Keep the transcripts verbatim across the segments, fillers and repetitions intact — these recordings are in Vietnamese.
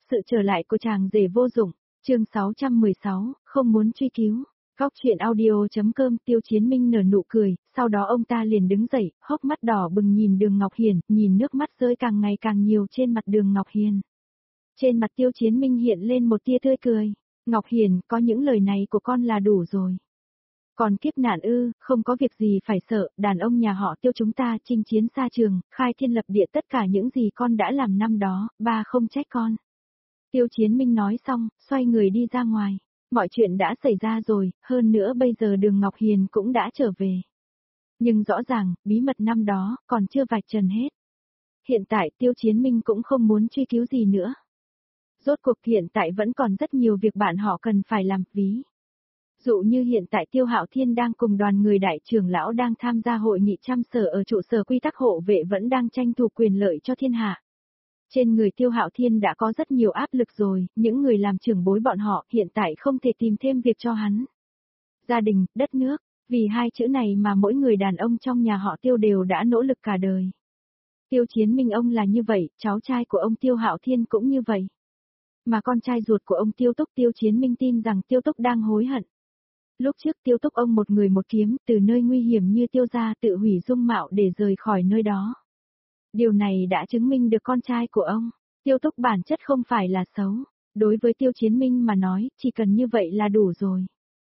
Sự trở lại của chàng rể vô dụng, chương sáu trăm mười sáu, không muốn truy cứu. Góc chuyện audio.com. Tiêu Chiến Minh nở nụ cười, sau đó ông ta liền đứng dậy, hốc mắt đỏ bừng nhìn Đường Ngọc Hiền, nhìn nước mắt rơi càng ngày càng nhiều trên mặt Đường Ngọc Hiền. Trên mặt Tiêu Chiến Minh hiện lên một tia tươi cười. Ngọc Hiền, có những lời này của con là đủ rồi. Còn kiếp nạn ư, không có việc gì phải sợ, đàn ông nhà họ Tiêu chúng ta chinh chiến xa trường, khai thiên lập địa, tất cả những gì con đã làm năm đó, ba không trách con. Tiêu Chiến Minh nói xong, xoay người đi ra ngoài. Mọi chuyện đã xảy ra rồi, hơn nữa bây giờ Đường Ngọc Hiền cũng đã trở về. Nhưng rõ ràng, bí mật năm đó, còn chưa vạch trần hết. Hiện tại Tiêu Chiến Minh cũng không muốn truy cứu gì nữa. Rốt cuộc hiện tại vẫn còn rất nhiều việc bạn họ cần phải làm, ví dụ như hiện tại Tiêu Hạo Thiên đang cùng đoàn người đại trưởng lão đang tham gia hội nghị trăm sở ở trụ sở quy tắc hộ vệ vẫn đang tranh thủ quyền lợi cho thiên hạ. Trên người Tiêu Hạo Thiên đã có rất nhiều áp lực rồi, những người làm trưởng bối bọn họ hiện tại không thể tìm thêm việc cho hắn. Gia đình, đất nước, vì hai chữ này mà mỗi người đàn ông trong nhà họ Tiêu đều đã nỗ lực cả đời. Tiêu Chiến Minh ông là như vậy, cháu trai của ông Tiêu Hạo Thiên cũng như vậy. Mà con trai ruột của ông Tiêu Túc, Tiêu Chiến Minh tin rằng Tiêu Túc đang hối hận. Lúc trước Tiêu Túc ông một người một kiếm từ nơi nguy hiểm như Tiêu gia tự hủy dung mạo để rời khỏi nơi đó. Điều này đã chứng minh được con trai của ông, Tiêu Túc bản chất không phải là xấu. Đối với Tiêu Chiến Minh mà nói, chỉ cần như vậy là đủ rồi.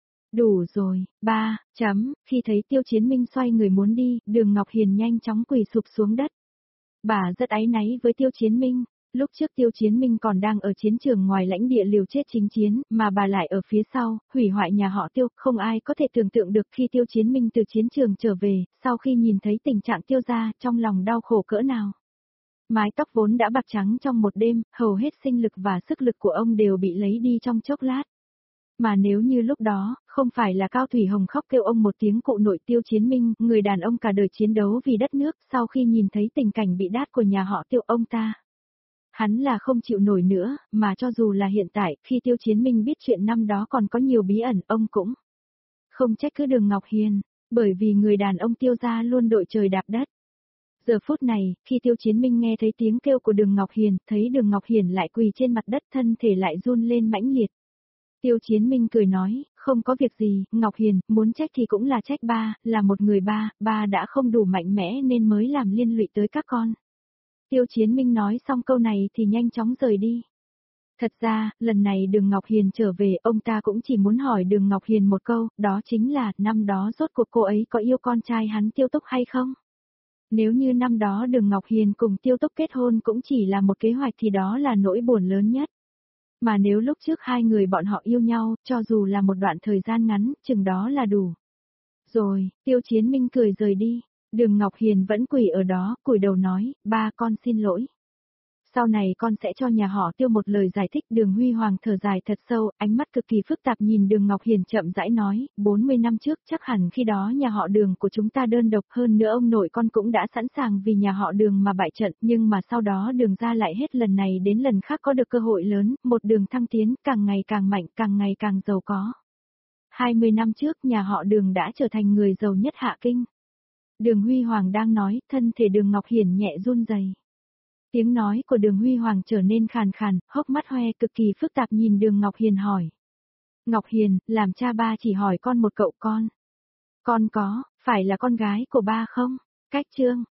Đủ rồi, ba, chấm, khi thấy Tiêu Chiến Minh xoay người muốn đi, Đường Ngọc Hiền nhanh chóng quỳ sụp xuống đất. Bà rất áy náy với Tiêu Chiến Minh. Lúc trước Tiêu Chiến Minh còn đang ở chiến trường ngoài lãnh địa liều chết chính chiến, mà bà lại ở phía sau, hủy hoại nhà họ Tiêu, không ai có thể tưởng tượng được khi Tiêu Chiến Minh từ chiến trường trở về, sau khi nhìn thấy tình trạng Tiêu gia, trong lòng đau khổ cỡ nào. Mái tóc vốn đã bạc trắng trong một đêm, hầu hết sinh lực và sức lực của ông đều bị lấy đi trong chốc lát. Mà nếu như lúc đó, không phải là Cao Thủy Hồng khóc kêu ông một tiếng cụ nội Tiêu Chiến Minh, người đàn ông cả đời chiến đấu vì đất nước, sau khi nhìn thấy tình cảnh bị đát của nhà họ Tiêu ông ta. Hắn là không chịu nổi nữa, mà cho dù là hiện tại, khi Tiêu Chiến Minh biết chuyện năm đó còn có nhiều bí ẩn, ông cũng không trách cứ Đường Ngọc Hiền, bởi vì người đàn ông Tiêu gia luôn đội trời đạp đất. Giờ phút này, khi Tiêu Chiến Minh nghe thấy tiếng kêu của Đường Ngọc Hiền, thấy Đường Ngọc Hiền lại quỳ trên mặt đất, thân thể lại run lên mãnh liệt. Tiêu Chiến Minh cười nói, không có việc gì, Ngọc Hiền, muốn trách thì cũng là trách ba, là một người ba, ba đã không đủ mạnh mẽ nên mới làm liên lụy tới các con. Tiêu Chiến Minh nói xong câu này thì nhanh chóng rời đi. Thật ra, lần này Đường Ngọc Hiền trở về, ông ta cũng chỉ muốn hỏi Đường Ngọc Hiền một câu, đó chính là, năm đó rốt cuộc cô ấy có yêu con trai hắn Tiêu Túc hay không? Nếu như năm đó Đường Ngọc Hiền cùng Tiêu Túc kết hôn cũng chỉ là một kế hoạch thì đó là nỗi buồn lớn nhất. Mà nếu lúc trước hai người bọn họ yêu nhau, cho dù là một đoạn thời gian ngắn, chừng đó là đủ. Rồi, Tiêu Chiến Minh cười rời đi. Đường Ngọc Hiền vẫn quỳ ở đó, cúi đầu nói, ba con xin lỗi. Sau này con sẽ cho nhà họ Tiêu một lời giải thích. Đường Huy Hoàng thở dài thật sâu, ánh mắt cực kỳ phức tạp nhìn Đường Ngọc Hiền chậm rãi nói, bốn mươi năm trước chắc hẳn khi đó nhà họ Đường của chúng ta đơn độc, hơn nữa ông nội con cũng đã sẵn sàng vì nhà họ Đường mà bại trận, nhưng mà sau đó Đường gia lại hết lần này đến lần khác có được cơ hội lớn, một đường thăng tiến, càng ngày càng mạnh, càng ngày càng giàu có. hai mươi năm trước nhà họ Đường đã trở thành người giàu nhất Hạ Kinh. Đường Huy Hoàng đang nói, thân thể Đường Ngọc Hiền nhẹ run rẩy. Tiếng nói của Đường Huy Hoàng trở nên khàn khàn, hốc mắt hoe cực kỳ phức tạp nhìn Đường Ngọc Hiền hỏi. Ngọc Hiền, làm cha ba chỉ hỏi con một cậu con. Con có, phải là con gái của ba không? Cách chương.